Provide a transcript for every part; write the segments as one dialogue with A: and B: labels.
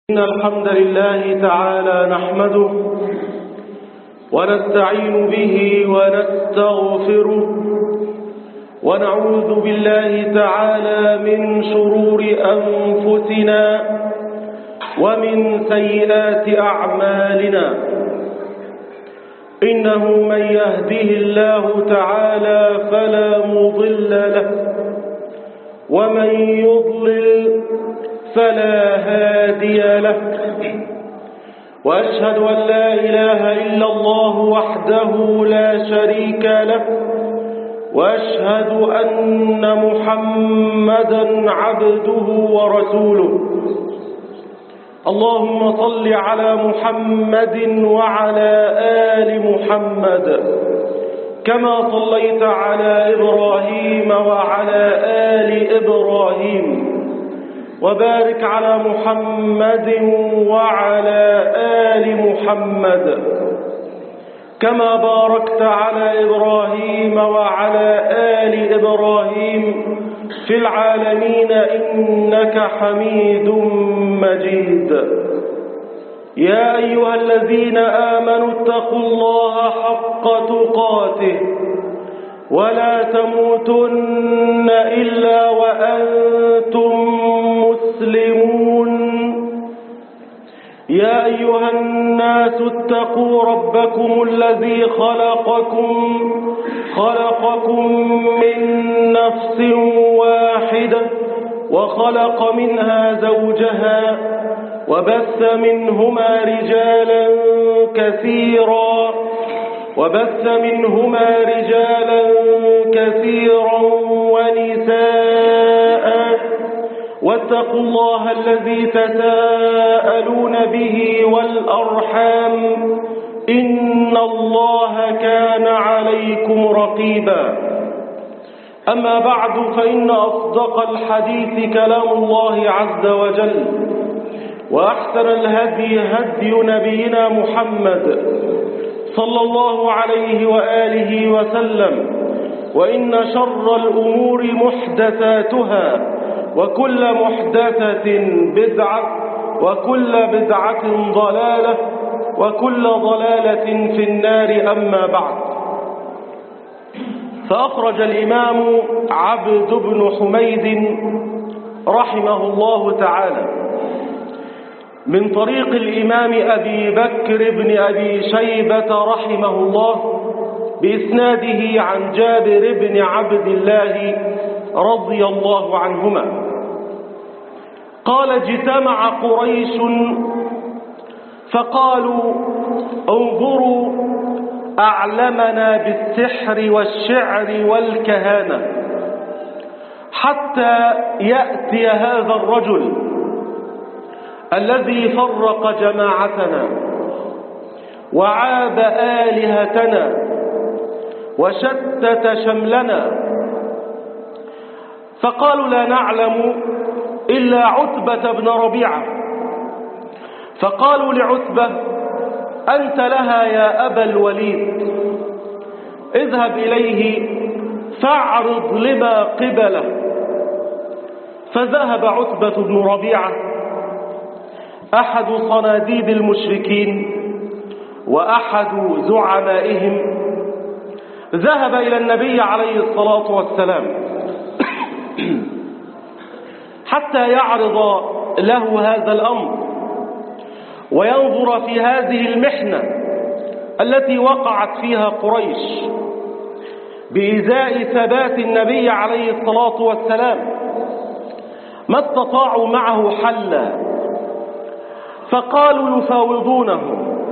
A: إن الحمد لله تعالى نحمده ونستعين به ونستغفره ونعوذ بالله تعالى من شرور أنفسنا ومن سيئات أعمالنا. إنه من يهده الله تعالى فلا مضل له ومن يضلل فلا هادي له، وأشهد أن لا إله إلا الله وحده لا شريك له، وأشهد أن محمدا عبده ورسوله. اللهم صل على محمد وعلى آل محمد كما صليت على إبراهيم وعلى آل إبراهيم، وبارك على محمد وعلى آل محمد كما باركت على إبراهيم وعلى آل إبراهيم في العالمين إنك حميد مجيد. يا أيها الذين آمنوا اتقوا الله حق تقاته ولا تموتن إلا وأنتم مسلمون. يا أيها الناس اتقوا ربكم الذي خلقكم من نفس واحدة وخلق منها زوجها وبث منهما رجالا كثيرا ونساء، واتقوا الله الذي تساءلون به والأرحام إن الله كان عليكم رقيبا. أما بعد، فإن أصدق الحديث كلام الله عز وجل، وأحسن الهدي هدي نبينا محمد صلى الله عليه وآله وسلم، وإن شر الأمور محدثاتها، وكل محدثة بدعة، وكل بدعة ضلالة، وكل ضلالة في النار. أما بعد، فأخرج الإمام عبد بن حميد رحمه الله تعالى من طريق الإمام أبي بكر بن أبي شيبة رحمه الله بإسناده عن جابر بن عبد الله رضي الله عنهما قال: اجتمع قريش فقالوا: انظروا أعلمنا بالسحر والشعر والكهانة حتى يأتي هذا الرجل الذي فرق جماعتنا وعاب آلهتنا وشتت شملنا. فقالوا: لا نعلم إلا عتبة بن ربيعة. فقالوا لعتبة: أنت لها يا أبا الوليد، اذهب إليه فاعرض لما قبله. فذهب عتبة بن ربيعة أحد صناديد المشركين وأحد زعمائهم، ذهب إلى النبي عليه الصلاة والسلام حتى يعرض له هذا الأمر وينظر في هذه المحنة التي وقعت فيها قريش بإزاء ثبات النبي عليه الصلاة والسلام. ما استطاعوا معه حلا، فقالوا يفاوضونه.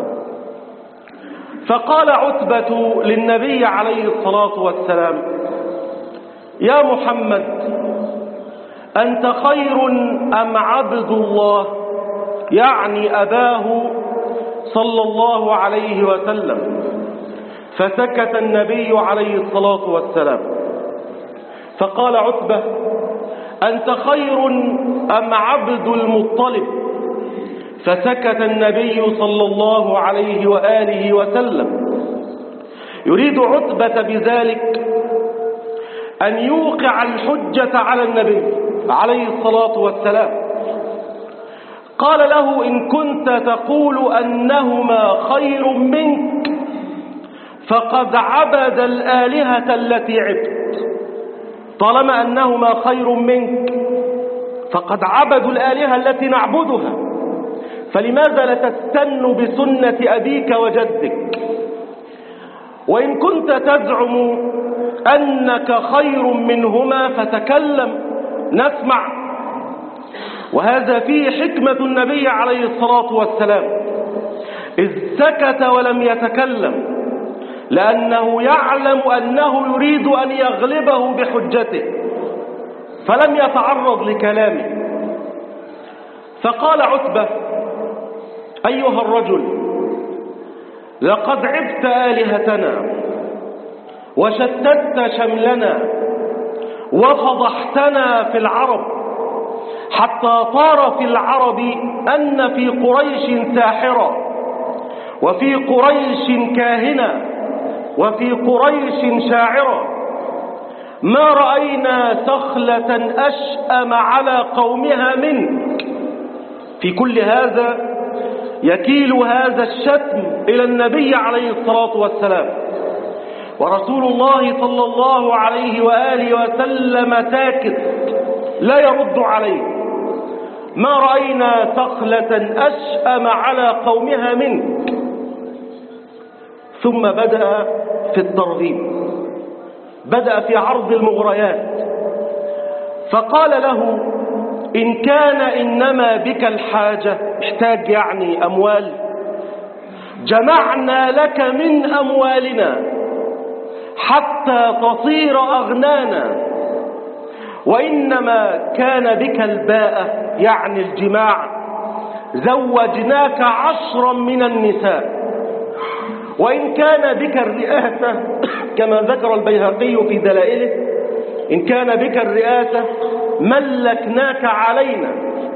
A: فقال عتبة للنبي عليه الصلاة والسلام: يا محمد، أنت خير أم عبد الله؟ يعني أباه صلى الله عليه وسلم. فسكت النبي عليه الصلاة والسلام. فقال عتبة: أنت خير أم عبد المطلب؟ فسكت النبي صلى الله عليه وآله وسلم. يريد عتبة بذلك أن يوقع الحجة على النبي عليه الصلاة والسلام. قال له: إن كنت تقول أنهما خير منك فقد عبد الآلهة التي عبت. طالما أنهما خير منك فقد عبدوا الآلهة التي نعبدها، فلماذا لا تستن بسنة أبيك وجدك؟ وإن كنت تزعم أنك خير منهما فتكلم نسمع. وهذا فيه حكمة النبي عليه الصلاة والسلام، إذ سكت ولم يتكلم لأنه يعلم أنه يريد أن يغلبه بحجته، فلم يتعرض لكلامه. فقال عتبة: أيها الرجل، لقد عبت آلهتنا وشتت شملنا وفضحتنا في العرب، حتى طار في العرب أن في قريش ساحرة، وفي قريش كاهنة، وفي قريش شاعرة. ما رأينا سخلة أشأم على قومها منك. في كل هذا يكيل هذا الشتم إلى النبي عليه الصلاة والسلام، ورسول الله صلى الله عليه وآله وسلم ساكت لا يرد عليه. ما رأينا سخلة أشأم على قومها منك. ثم بدأ في الترغيب، بدأ في عرض المغريات، فقال له: إن كان إنما بك الحاجة، احتاج يعني أموال، جمعنا لك من أموالنا حتى تصير أغنانا، وإنما كان بك الباءة يعني الجماع، زوجناك 10 من النساء. وإن كان بك الرئاسة كما ذكر البيهقي في دلائله، إن كان بك الرئاسة ملكناك علينا.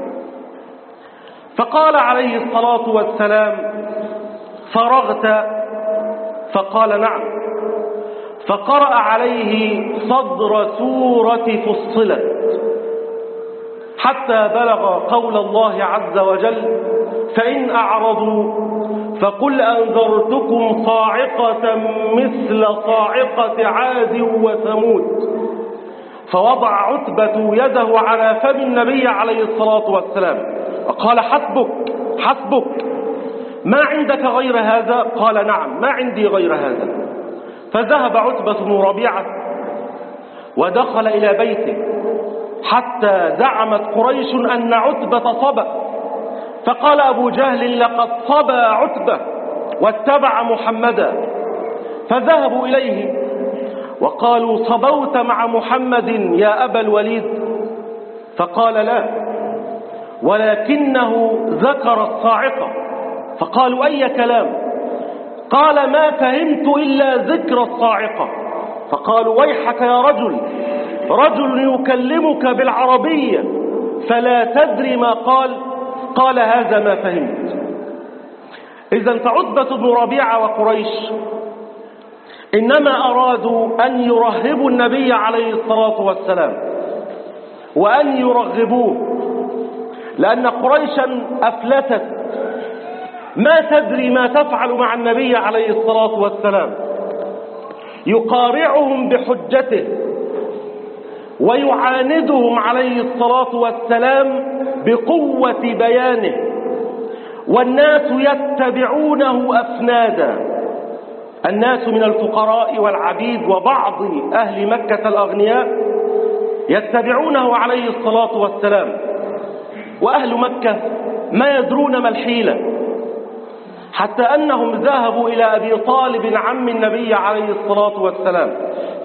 A: فقال عليه الصلاة والسلام: فرغت؟ فقال: نعم. فقرأ عليه صدر سورة فصلت حتى بلغ قول الله عز وجل: فإن أعرضوا فقل أنذرتكم صاعقة مثل صاعقة عاد وثمود. فوضع عتبة يده على فم النبي عليه الصلاة والسلام وقال: حسبك حسبك، ما عندك غير هذا؟ قال: نعم، ما عندي غير هذا. فذهب عتبة بن ربيعة ودخل إلى بيته، حتى زعمت قريش أن عتبة صبأ. فقال أبو جهل: لقد صبى عتبة واتبع محمدا. فذهبوا إليه وقالوا: صبوت مع محمد يا أبا الوليد؟ فقال: لا، ولكنه ذكر الصاعقة. فقالوا: أي كلام؟ قال: ما فهمت إلا ذكر الصاعقة. فقالوا: ويحك يا رجل، رجل يكلمك بالعربية فلا تدري ما قال؟ قال: هذا ما فهمت. إذن فعتبة بن ربيعة وقريش إنما أرادوا أن يرهبوا النبي عليه الصلاة والسلام وأن يرغبوه، لأن قريشا أفلتت ما تدري ما تفعل مع النبي عليه الصلاة والسلام، يقارعهم بحجته ويعاندهم عليه الصلاة والسلام بقوة بيانه، والناس يتبعونه أفنادا، الناس من الفقراء والعبيد وبعض أهل مكة الأغنياء يتبعونه عليه الصلاة والسلام. وأهل مكة ما يدرون ما الحيلة، حتى أنهم ذهبوا إلى أبي طالب عم النبي عليه الصلاة والسلام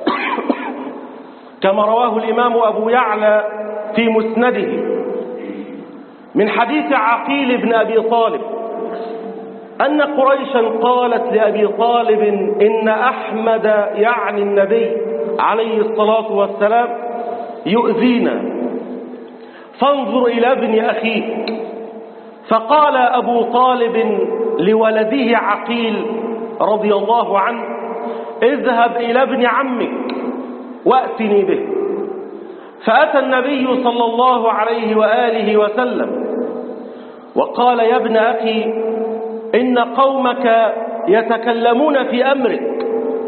A: كما رواه الإمام أبو يعلى في مسنده من حديث عقيل بن أبي طالب أن قريشا قالت لأبي طالب: إن أحمد يعني النبي عليه الصلاة والسلام يؤذينا، فانظر إلى ابن أخيك. فقال أبو طالب لولده عقيل رضي الله عنه: اذهب إلى ابن عمك وأتني به. فأتى النبي صلى الله عليه وآله وسلم وقال: يا ابن أخي، إن قومك يتكلمون في أمرك.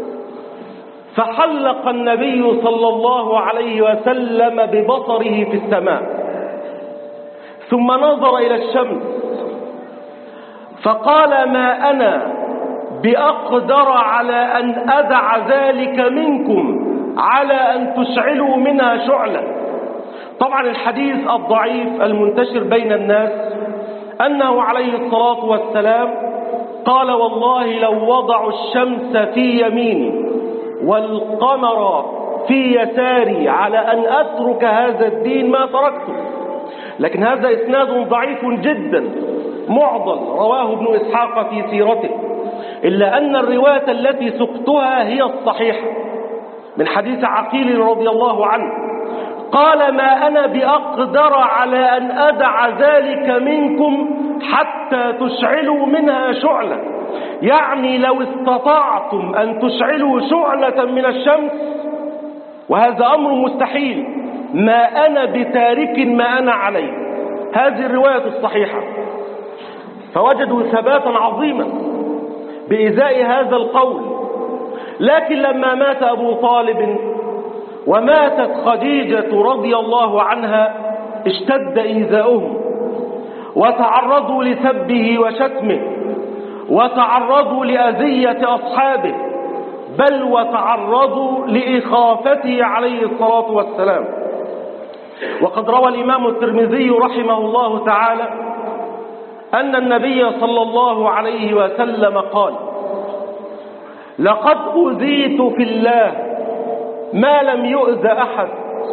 A: فحلق النبي صلى الله عليه وسلم ببصره في السماء، ثم نظر إلى الشمس فقال: ما أنا بأقدر على أن أدع ذلك منكم على أن تشعلوا منها شعلة. طبعا الحديث الضعيف المنتشر بين الناس أنه عليه الصلاة والسلام قال: والله لو وضعوا الشمس في يميني والقمر في يساري على أن أترك هذا الدين ما تركته. لكن هذا إسناد ضعيف جدا معضل رواه ابن إسحاق في سيرته، إلا أن الرواية التي سقتها هي الصحيحة من حديث عقيل رضي الله عنه، قال: ما أنا بأقدر على أن أدع ذلك منكم حتى تشعلوا منها شعلة. يعني لو استطعتم أن تشعلوا شعلة من الشمس، وهذا أمر مستحيل، ما أنا بتارك ما أنا عليه. هذه الرواية الصحيحة. فوجدوا ثباتا عظيما بإزاء هذا القول. لكن لما مات أبو طالب وماتت خديجة رضي الله عنها اشتد إيذاؤهم، وتعرضوا لسبه وشتمه، وتعرضوا لأذية أصحابه، بل وتعرضوا لإخافته عليه الصلاة والسلام. وقد روى الإمام الترمذي رحمه الله تعالى أن النبي صلى الله عليه وسلم قال: لقد أوذيت في الله ما لم يؤذ أحد،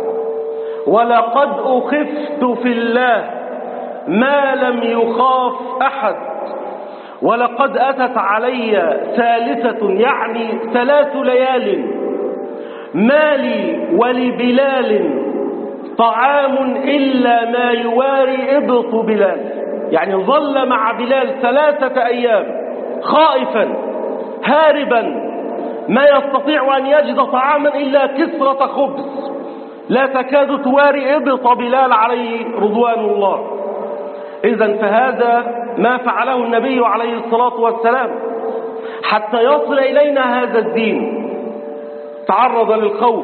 A: ولقد أخفت في الله ما لم يخاف أحد، ولقد أتت علي ثالثة، يعني 3 ليال، ما لي ولبلال طعام إلا ما يواري إبط بلال. يعني ظل مع بلال 3 أيام خائفا هاربا، ما يستطيع أن يجد طعاما إلا كسرة خبز لا تكاد تواري إبط بلال عليه رضوان الله. إذن فهذا ما فعله النبي عليه الصلاة والسلام حتى يصل إلينا هذا الدين. تعرض للخوف،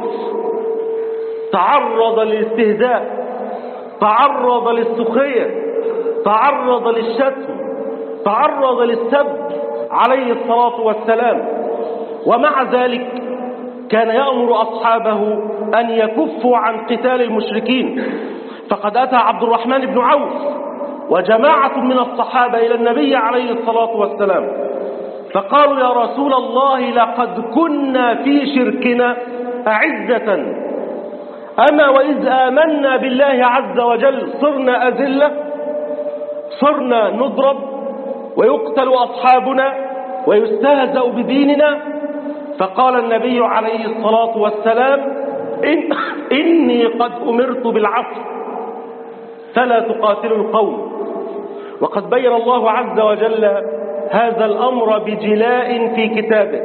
A: تعرض للاستهزاء، تعرض للسخرية، تعرض للشتم، تعرض للسب عليه الصلاة والسلام. ومع ذلك كان يأمر أصحابه أن يكفوا عن قتال المشركين. فقد أتى عبد الرحمن بن عوف وجماعة من الصحابة إلى النبي عليه الصلاة والسلام فقالوا: يا رسول الله، لقد كنا في شركنا أعزة، أما وإذ آمنا بالله عز وجل صرنا أذلة، صرنا نضرب ويقتل أصحابنا ويستهزأ بديننا. فقال النبي عليه الصلاة والسلام: إني قد أمرت بالعفو فلا تقاتلوا القوم. وقد بين الله عز وجل هذا الأمر بجلاء في كتابه،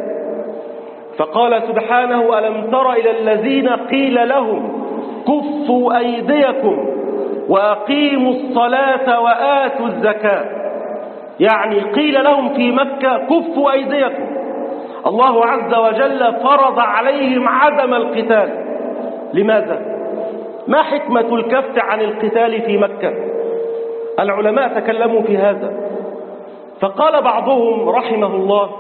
A: فقال سبحانه: ألم تر إلى الذين قيل لهم كفوا أيديكم وأقيموا الصلاة وآتوا الزكاة. يعني قيل لهم في مكة: كفوا أيديكم. الله عز وجل فرض عليهم عدم القتال. لماذا؟ ما حكمة الكف عن القتال في مكة؟ العلماء تكلموا في هذا، فقال بعضهم رحمه الله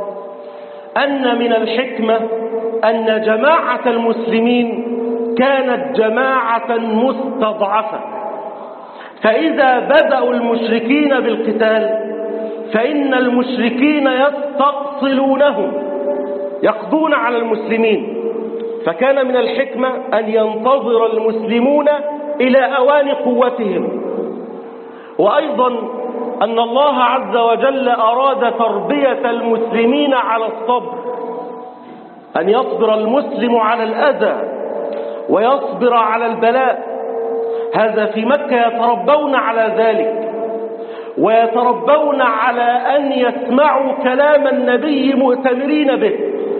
A: أن من الحكمة أن جماعة المسلمين كانت جماعة مستضعفة، فإذا بدأوا المشركين بالقتال فإن المشركين يستقصلونهم، يقضون على المسلمين. فكان من الحكمة أن ينتظر المسلمون إلى أوان قوتهم. وأيضا أن الله عز وجل أراد تربية المسلمين على الصبر، أن يصبر المسلم على الأذى ويصبر على البلاء. هذا في مكة يتربون على ذلك، ويتربون على أن يسمعوا كلام النبي مؤتمرين به.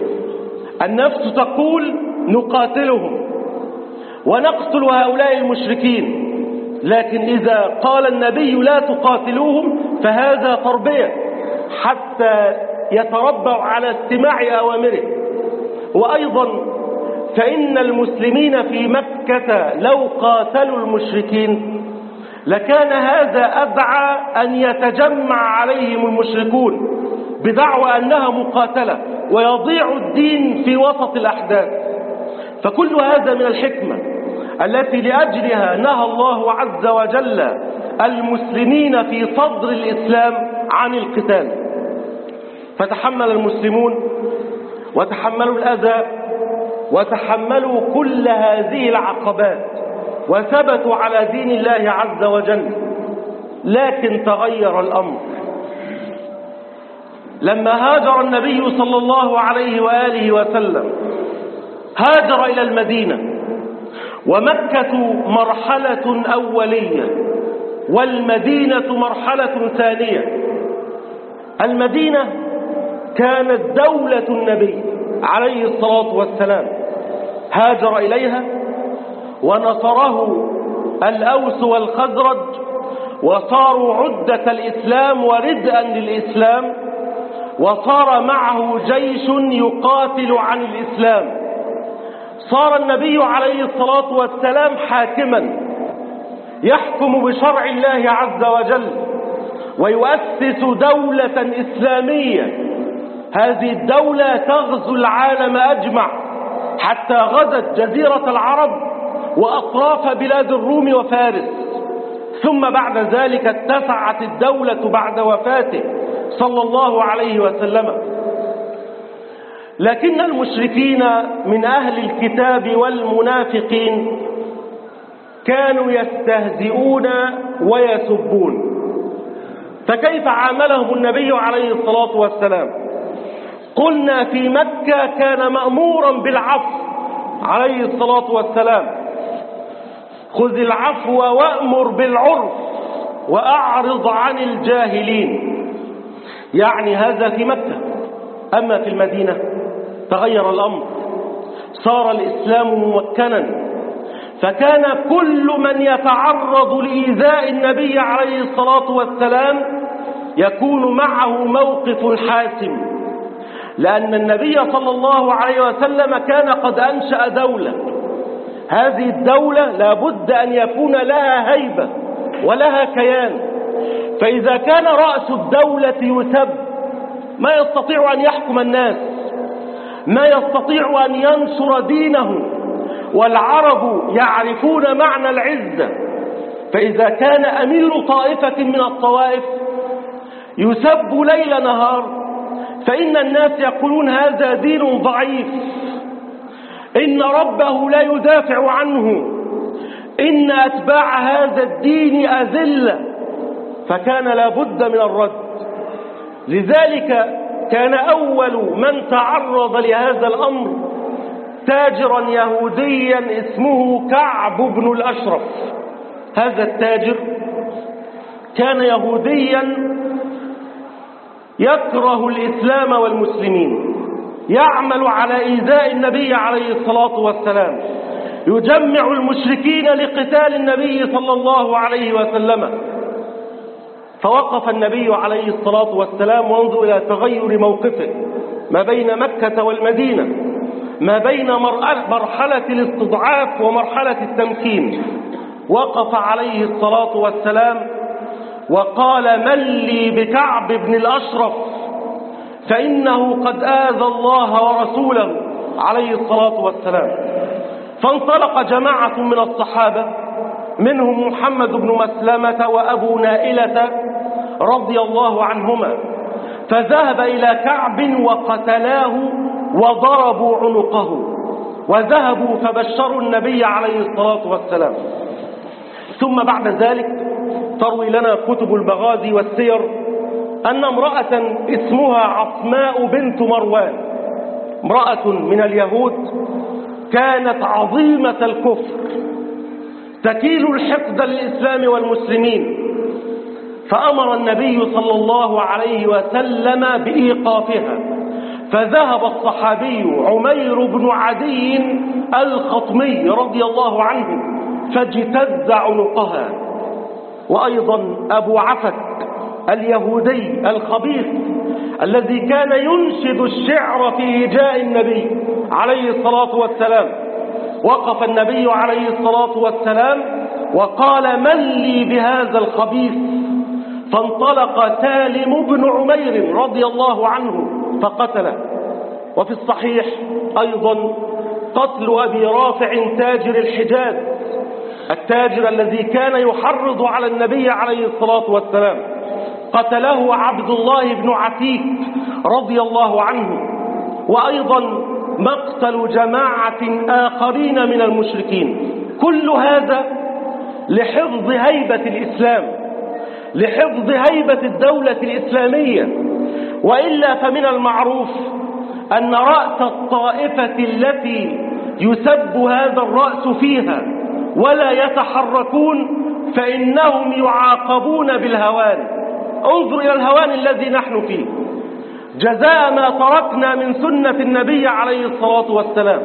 A: النفس تقول: نقاتلهم ونقتل هؤلاء المشركين، لكن إذا قال النبي لا تقاتلوهم فهذا تربية حتى يتربع على استماع أوامره. وأيضا فإن المسلمين في مكة لو قاتلوا المشركين لكان هذا أدعى أن يتجمع عليهم المشركون بدعوى أنها مقاتلة ويضيع الدين في وسط الأحداث. فكل هذا من الحكمة التي لأجلها نهى الله عز وجل المسلمين في صدر الإسلام عن القتال. فتحمل المسلمون وتحملوا الأذى وتحملوا كل هذه العقبات وثبتوا على دين الله عز وجل. لكن تغير الأمر لما هاجر النبي صلى الله عليه وآله وسلم. هاجر إلى المدينة، ومكة مرحلة أولية والمدينة مرحلة ثانية. المدينة كانت دولة النبي عليه الصلاة والسلام، هاجر إليها ونصره الأوس والخزرج وصاروا عدة الإسلام وردءا للإسلام، وصار معه جيش يقاتل عن الإسلام. صار النبي عليه الصلاة والسلام حاكما يحكم بشرع الله عز وجل ويؤسس دولة إسلامية. هذه الدولة تغزو العالم أجمع حتى غزت جزيرة العرب وأطراف بلاد الروم وفارس. ثم بعد ذلك اتسعت الدولة بعد وفاته صلى الله عليه وسلم. لكن المشركين من أهل الكتاب والمنافقين كانوا يستهزئون ويسبون. فكيف عاملهم النبي عليه الصلاة والسلام؟ قلنا في مكة كان مأمورا بالعفو عليه الصلاة والسلام، خذ العفو وأمر بالعرف وأعرض عن الجاهلين، يعني هذا في مكة. أما في المدينة تغير الأمر، صار الإسلام ممكنا، فكان كل من يتعرض لإيذاء النبي عليه الصلاة والسلام يكون معه موقف حاسم، لأن النبي صلى الله عليه وسلم كان قد أنشأ دولة. هذه الدولة لابد أن يكون لها هيبة ولها كيان، فإذا كان رأس الدولة يسب ما يستطيع أن يحكم الناس، ما يستطيع أن ينشر دينه، والعرب يعرفون معنى العزة. فإذا كان أمير طائفة من الطوائف يسب ليل نهار فإن الناس يقولون هذا دين ضعيف، إن ربه لا يدافع عنه، إن أتباع هذا الدين أذلة، فكان لابد من الرد. لذلك كان أول من تعرض لهذا الأمر تاجرا يهوديا اسمه كعب بن الأشرف. هذا التاجر كان يهوديا يكره الإسلام والمسلمين، يعمل على إيذاء النبي عليه الصلاة والسلام، يجمع المشركين لقتال النبي صلى الله عليه وسلم. فوقف النبي عليه الصلاة والسلام وانظر إلى تغير موقفه ما بين مكة والمدينة، ما بين مرحلة الاستضعاف ومرحلة التمكين. وقف عليه الصلاة والسلام وقال: من لي بكعب بن الأشرف فإنه قد آذى الله ورسوله عليه الصلاة والسلام. فانطلق جماعة من الصحابة منهم محمد بن مسلمة وأبو نائلة رضي الله عنهما، فذهب إلى كعب وقتلاه وضربوا عنقه، وذهبوا فبشروا النبي عليه الصلاة والسلام. ثم بعد ذلك تروي لنا كتب المغازي والسير أن امرأة اسمها عصماء بنت مروان، امرأة من اليهود كانت عظيمة الكفر تكيل الحقد للإسلام والمسلمين، فأمر النبي صلى الله عليه وسلم بإيقافها. فذهب الصحابي عمير بن عدي الخطمي رضي الله عنه فاجتز عنقها وأيضا أبو عفك اليهودي الخبيث الذي كان ينشد الشعر في هجاء النبي عليه الصلاة والسلام. وقف النبي عليه الصلاة والسلام وقال: من لي بهذا الخبيث؟ فانطلق سالم بن عمير رضي الله عنه فقتله. وفي الصحيح أيضا قتل أبي رافع تاجر الحجاز، التاجر الذي كان يحرض على النبي عليه الصلاة والسلام، قتله عبد الله بن عتيك رضي الله عنه. وأيضا مقتل جماعة آخرين من المشركين. كل هذا لحفظ هيبة الإسلام، لحفظ هيبة الدولة الإسلامية. وإلا فمن المعروف أن رأس الطائفة التي يسب هذا الرأس فيها ولا يتحركون فإنهم يعاقبون بالهوان. انظر إلى الهوان الذي نحن فيه، جزاء ما تركنا من سنة النبي عليه الصلاة والسلام.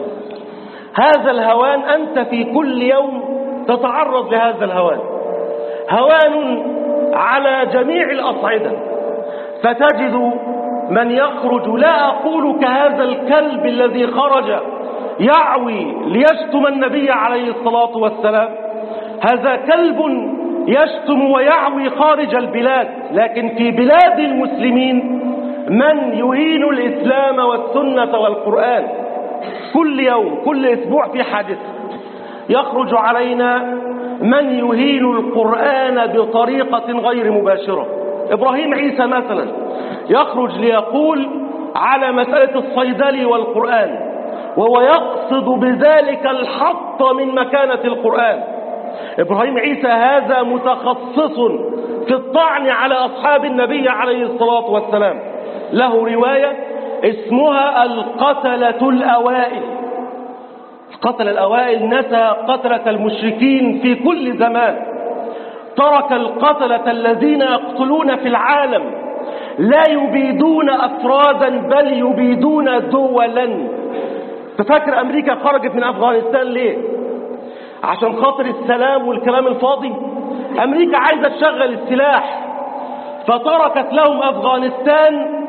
A: هذا الهوان أنت في كل يوم تتعرض لهذا الهوان، هوان على جميع الأصعدة. فتجد من يخرج، لا أقول كهذا الكلب الذي خرج يعوي ليشتم النبي عليه الصلاة والسلام، هذا كلب يشتم ويعوي خارج البلاد، لكن في بلاد المسلمين من يهين الإسلام والسنة والقرآن. كل يوم كل أسبوع في حادث. يخرج علينا من يهين القرآن بطريقة غير مباشرة. إبراهيم عيسى مثلا يخرج ليقول على مسألة الصيدلي والقرآن، وهو يقصد بذلك الحط من مكانة القرآن. إبراهيم عيسى هذا متخصص في الطعن على أصحاب النبي عليه الصلاة والسلام. له رواية اسمها القتلة الأوائل. القتلة الأوائل نسى قتلة المشركين في كل زمان. ترك القتلة الذين يقتلون في العالم لا يبيدون أفرادا بل يبيدون دولا. تفكر أمريكا خرجت من أفغانستان ليه؟ عشان خاطر السلام والكلام الفاضي؟ أمريكا عايزة تشغل السلاح، فتركت لهم أفغانستان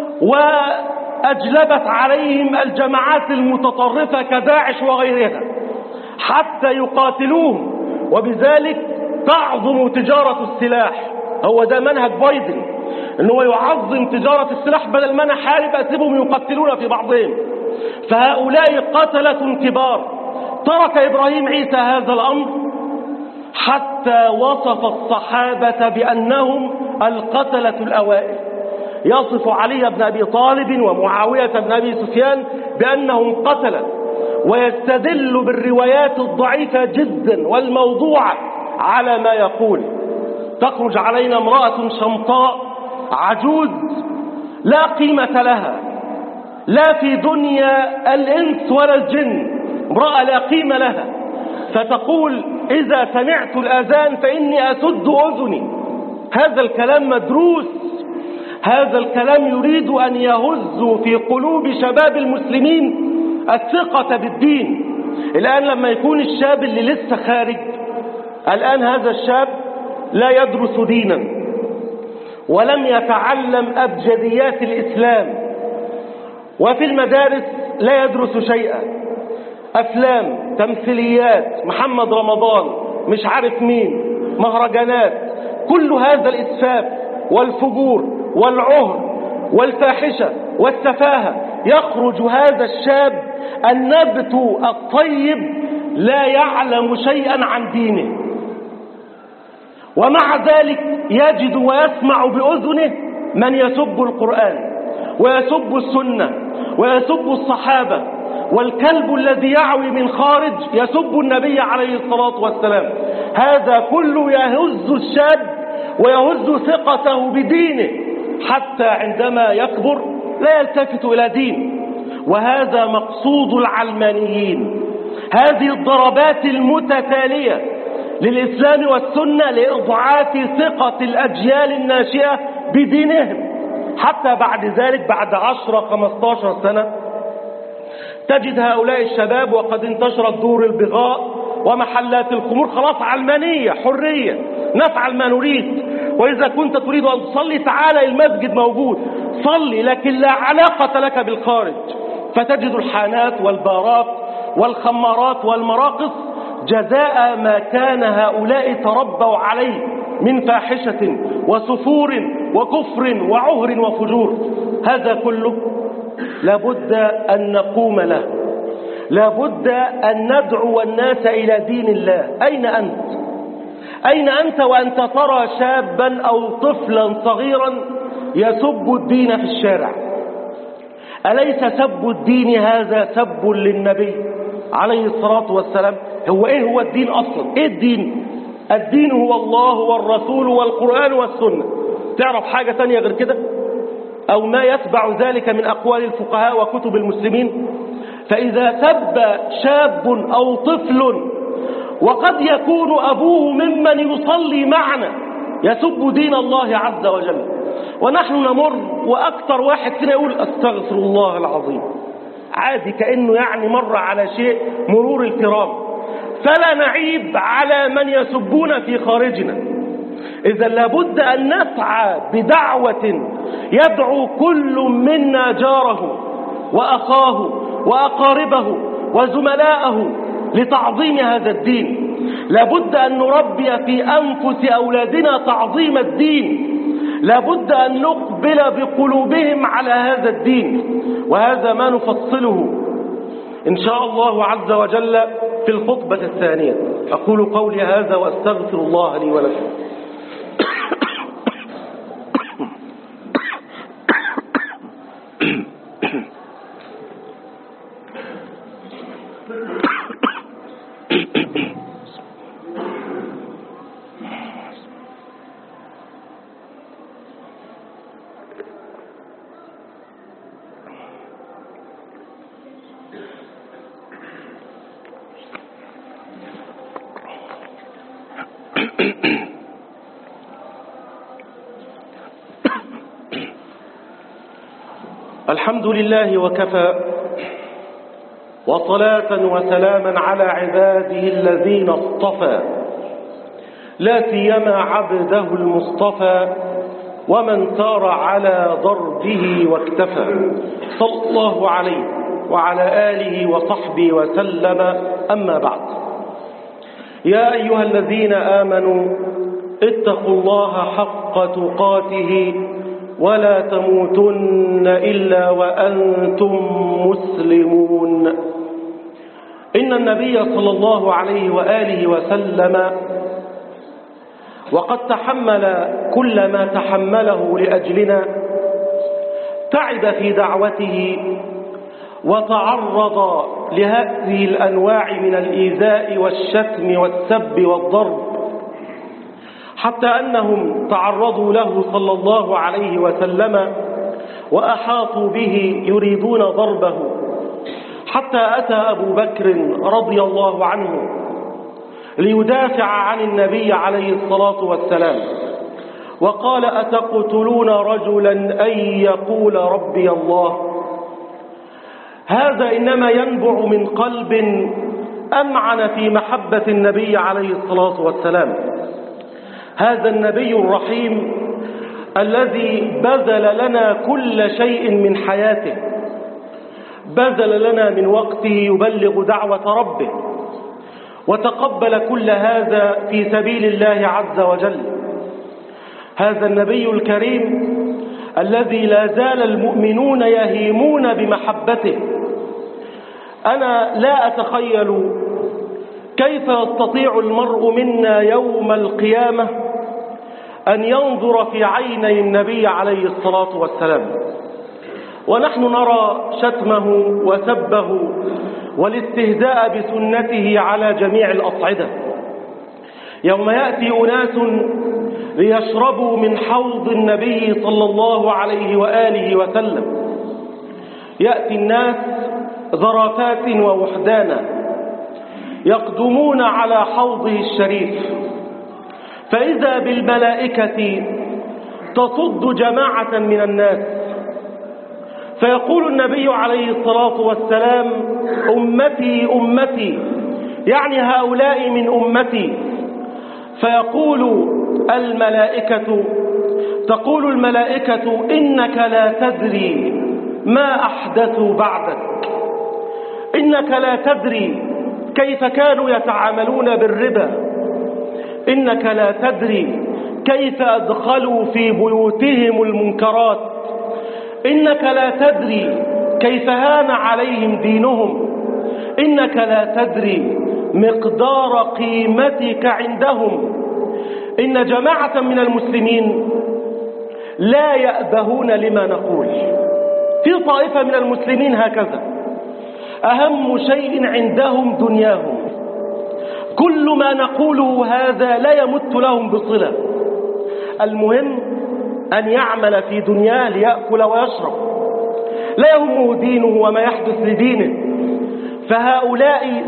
A: وأجلبت عليهم الجماعات المتطرفة كداعش وغيرها حتى يقاتلوهم، وبذلك تعظم تجارة السلاح. هو ده منهج بايدن، أنه يعظم تجارة السلاح بدل ما أنا حارب أسيبهم يقتلون في بعضهم. فهؤلاء قتلة كبار. ترك إبراهيم عيسى هذا الأمر حتى وصف الصحابة بأنهم القتلة الأوائل. يصف علي بن أبي طالب ومعاوية بن أبي سفيان بأنهم قتلة، ويستدل بالروايات الضعيفة جدا والموضوعة على ما يقول. تخرج علينا امرأة شمطاء عجوز لا قيمة لها لا في دنيا الإنس ولا الجن، امرأة لا قيمة لها، فتقول إذا سمعت الأذان فإني أسد أذني. هذا الكلام مدروس، هذا الكلام يريد أن يهز في قلوب شباب المسلمين الثقة بالدين. الآن لما يكون الشاب اللي لسه خارج، الآن هذا الشاب لا يدرس دينا ولم يتعلم أبجديات الإسلام، وفي المدارس لا يدرس شيئا، أفلام، تمثيليات، محمد رمضان، مش عارف مين، مهرجانات، كل هذا الإسفاف والفجور والعهر والفاحشة والسفاهة. يخرج هذا الشاب النبت الطيب لا يعلم شيئا عن دينه، ومع ذلك يجد ويسمع بأذنه من يسب القرآن ويسب السنة ويسب الصحابة، والكلب الذي يعوي من خارج يسب النبي عليه الصلاة والسلام. هذا كله يهز الشاب ويهز ثقته بدينه، حتى عندما يكبر لا يلتفت إلى دين. وهذا مقصود العلمانيين، هذه الضربات المتتالية للإسلام والسنة لإضعاف ثقة الأجيال الناشئة بدينهم، حتى بعد ذلك بعد 10-15 سنة تجد هؤلاء الشباب وقد انتشرت دور البغاء ومحلات الخمور خلاص علمانية حرية، نفعل ما نريد. وإذا كنت تريد أن تصلي تعالى المسجد موجود صلي، لكن لا علاقة لك بالخارج. فتجد الحانات والبارات والخمارات والمراقص جزاء ما كان هؤلاء تربوا عليه من فاحشة وسفور وكفر وعهر وفجور. هذا كله لابد أن نقوم له، لابد أن ندعو الناس إلى دين الله. أين أنت؟ أين أنت وأنت ترى شابا أو طفلا صغيرا يسب الدين في الشارع؟ أليس سب الدين هذا سب للنبي عليه الصلاة والسلام؟ إيه هو الدين أصلا؟ إيه الدين؟ الدين هو الله والرسول والقرآن والسنة. تعرف حاجة تانية غير كده؟ أو ما يتبع ذلك من أقوال الفقهاء وكتب المسلمين؟ فإذا سب شاب أو طفل وقد يكون أبوه ممن يصلي معنا يسب دين الله عز وجل، ونحن نمر وأكثر واحد فينا يقول أستغفر الله العظيم عادي، كأنه يعني مر على شيء مرور الكرام، فلا نعيب على من يسبون في خارجنا. إذا لابد أن نسعى بدعوة يدعو كل منا جاره وأخاه وأقاربه وزملاءه لتعظيم هذا الدين. لابد أن نربي في أنفس أولادنا تعظيم الدين، لابد أن نقبل بقلوبهم على هذا الدين. وهذا ما نفصله إن شاء الله عز وجل في الخطبة الثانية. أقول قولي هذا وأستغفر الله لي ولكم. الحمد لله وكفى، وصلاة وسلاما على عباده الذين اصطفى، لا سيما عبده المصطفى ومن سار على ضربه واكتفى، صلى الله عليه وعلى آله وصحبه وسلم. أما بعد، يا أيها الذين آمنوا اتقوا الله حق تقاته ولا تموتن إلا وأنتم مسلمون. إن النبي صلى الله عليه وآله وسلم وقد تحمل كل ما تحمله لأجلنا، تعب في دعوته وتعرض لهذه الأنواع من الإيذاء والشتم والسب والضرب، حتى أنهم تعرضوا له صلى الله عليه وسلم وأحاطوا به يريدون ضربه، حتى أتى أبو بكر رضي الله عنه ليدافع عن النبي عليه الصلاة والسلام، وقال: أتقتلون رجلا أن يقول ربي الله؟ هذا إنما ينبع من قلب أمعن في محبة النبي عليه الصلاة والسلام. هذا النبي الرحيم الذي بذل لنا كل شيء من حياته، بذل لنا من وقته يبلغ دعوة ربه، وتقبل كل هذا في سبيل الله عز وجل. هذا النبي الكريم الذي لا زال المؤمنون يهيمون بمحبته. أنا لا أتخيل كيف يستطيع المرء منا يوم القيامة أن ينظر في عيني النبي عليه الصلاة والسلام ونحن نرى شتمه وسبه والاستهزاء بسنته على جميع الأصعدة. يوم يأتي أناس ليشربوا من حوض النبي صلى الله عليه وآله وسلم، يأتي الناس زرافات ووحدانا يقدمون على حوضه الشريف، فإذا بالملائكة تصد جماعة من الناس، فيقول النبي عليه الصلاة والسلام: أمتي أمتي، يعني هؤلاء من أمتي. فيقول تقول الملائكة إنك لا تدري ما أحدثوا بعدك، إنك لا تدري كيف كانوا يتعاملون بالربا، إنك لا تدري كيف أدخلوا في بيوتهم المنكرات، إنك لا تدري كيف هان عليهم دينهم، إنك لا تدري مقدار قيمتك عندهم. إن جماعة من المسلمين لا يأبهون لما نقول. في طائفة من المسلمين هكذا، أهم شيء عندهم دنياهم، كل ما نقوله هذا لا يمت لهم بصلة، المهم أن يعمل في دنياه ليأكل ويشرب، لا يهمه دينه وما يحدث لدينه. فهؤلاء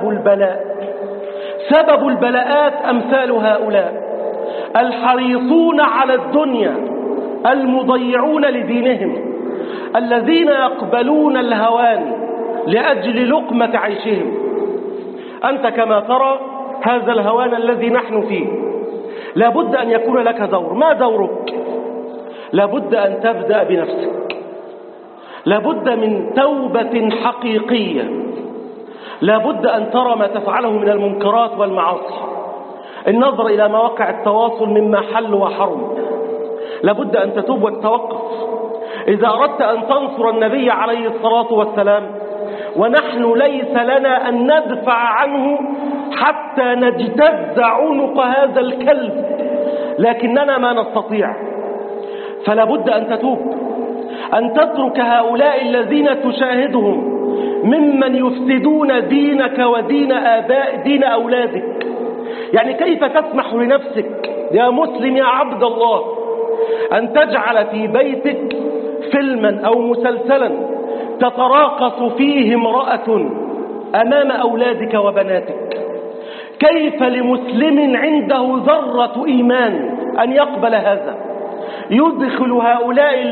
A: سبب البلاءات أمثال هؤلاء الحريصون على الدنيا، المضيعون لدينهم، الذين يقبلون الهوان لأجل لقمة عيشهم. أنت كما ترى هذا الهوان الذي نحن فيه، لابد أن يكون لك دور. ما دورك؟ لابد أن تبدأ بنفسك، لابد من توبة حقيقية، لابد أن ترى ما تفعله من المنكرات والمعاصي، النظر إلى مواقع التواصل مما حل وحرم، لابد أن تتوب وتتوقف. إذا أردت أن تنصر النبي عليه الصلاة والسلام، ونحن ليس لنا أن ندفع عنه حتى نجتز عنق هذا الكلب، لكننا ما نستطيع، فلابد أن تتوب، أن تترك هؤلاء الذين تشاهدهم ممن يفسدون دينك ودين دين أولادك. يعني كيف تسمح لنفسك يا مسلم يا عبد الله أن تجعل في بيتك فيلما أو مسلسلا تتراقص فيه امرأة أمام أولادك وبناتك؟ كيف لمسلم عنده ذرة إيمان أن يقبل هذا؟ يدخل هؤلاء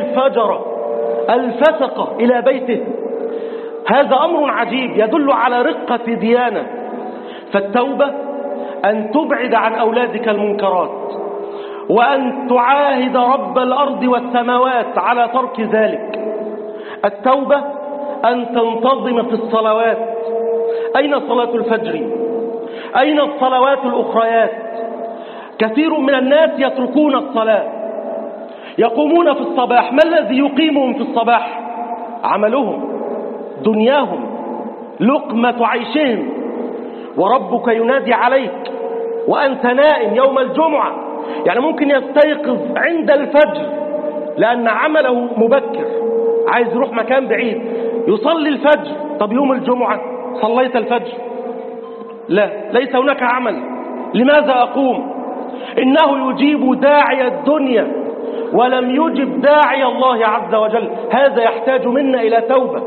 A: الفسقة إلى بيته. هذا أمر عجيب يدل على رقة ديانة. فالتوبة أن تبعد عن أولادك المنكرات، وأن تعاهد رب الأرض والسماوات على ترك ذلك. التوبة أن تنتظم في الصلوات. أين صلاة الفجر؟ أين الصلوات الأخريات؟ كثير من الناس يتركون الصلاة، يقومون في الصباح. ما الذي يقيمهم في الصباح؟ عملهم، دنياهم، لقمة عيشهم. وربك ينادي عليك وأنت نائم يوم الجمعة. يعني ممكن يستيقظ عند الفجر لأن عمله مبكر، عايز يروح مكان بعيد، يصلي الفجر. طب يوم الجمعة صليت الفجر؟ لا، ليس هناك عمل. لماذا أقوم؟ إنه يجيب داعي الدنيا ولم يجب داعي الله عز وجل. هذا يحتاج منا إلى توبة.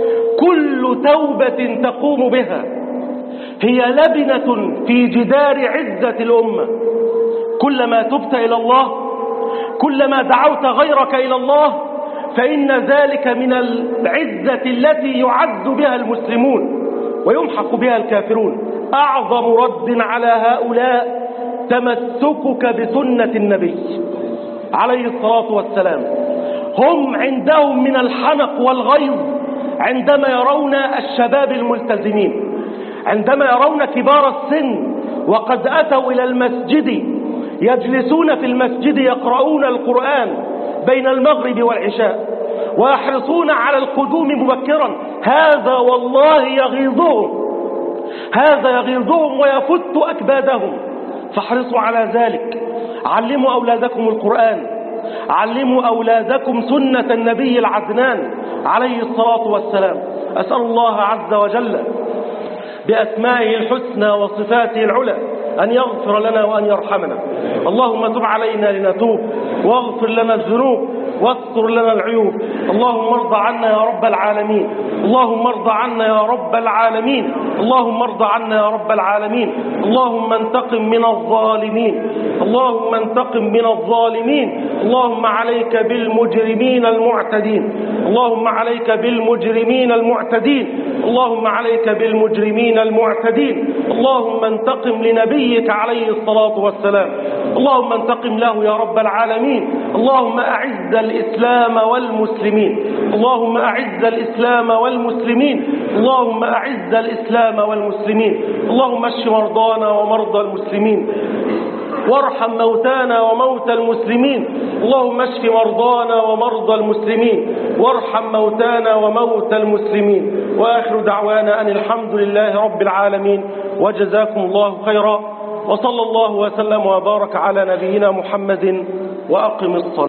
A: كل توبة تقوم بها هي لبنة في جدار عزة الأمة. كلما تبت إلى الله، كلما دعوت غيرك إلى الله، فإن ذلك من العزة التي يعز بها المسلمون ويمحق بها الكافرون. أعظم رد على هؤلاء تمسكك بسنة النبي عليه الصلاة والسلام. هم عندهم من الحنق والغيظ عندما يرون الشباب الملتزمين، عندما يرون كبار السن وقد أتوا إلى المسجد، يجلسون في المسجد يقرؤون القرآن بين المغرب والعشاء ويحرصون على القدوم مبكرا. هذا والله يغيظهم، هذا يغيظهم ويفت أكبادهم. فاحرصوا على ذلك. علموا أولادكم القرآن، علموا أولادكم سنة النبي العدنان عليه الصلاة والسلام. أسأل الله عز وجل بأسمائه الحسنى وصفاته العلى أن يغفر لنا وأن يرحمنا. اللهم تب علينا لنتوب، واغفر لنا الذنوب، واستر لنا العيوب. اللهم ارض عنا يا رب العالمين، اللهم ارض عنا يا رب العالمين، اللهم ارض عنا يا رب العالمين. اللهم انتقم من الظالمين، اللهم انتقم من الظالمين. اللهم عليك بالمجرمين المعتدين، اللهم عليك بالمجرمين المعتدين، اللهم عليك بالمجرمين المعتدين. اللهم انتقم لنبيك عليه الصلاة والسلام، اللهم انتقم له يا رب العالمين. اللهم أعز الإسلام والمسلمين، اللهم أعز الإسلام والمسلمين، اللهم أعز الإسلام والمسلمين. اللهم اشف مرضانا ومرضى المسلمين، وارحم موتانا وموتى المسلمين. اللهم اشف مرضانا ومرضى المسلمين، وارحم موتانا وموتى المسلمين. وآخر دعوانا أن الحمد لله رب العالمين، وجزاكم الله خيرا، وصلى الله وسلم وبارك على نبينا محمد، وأقم الصلاة.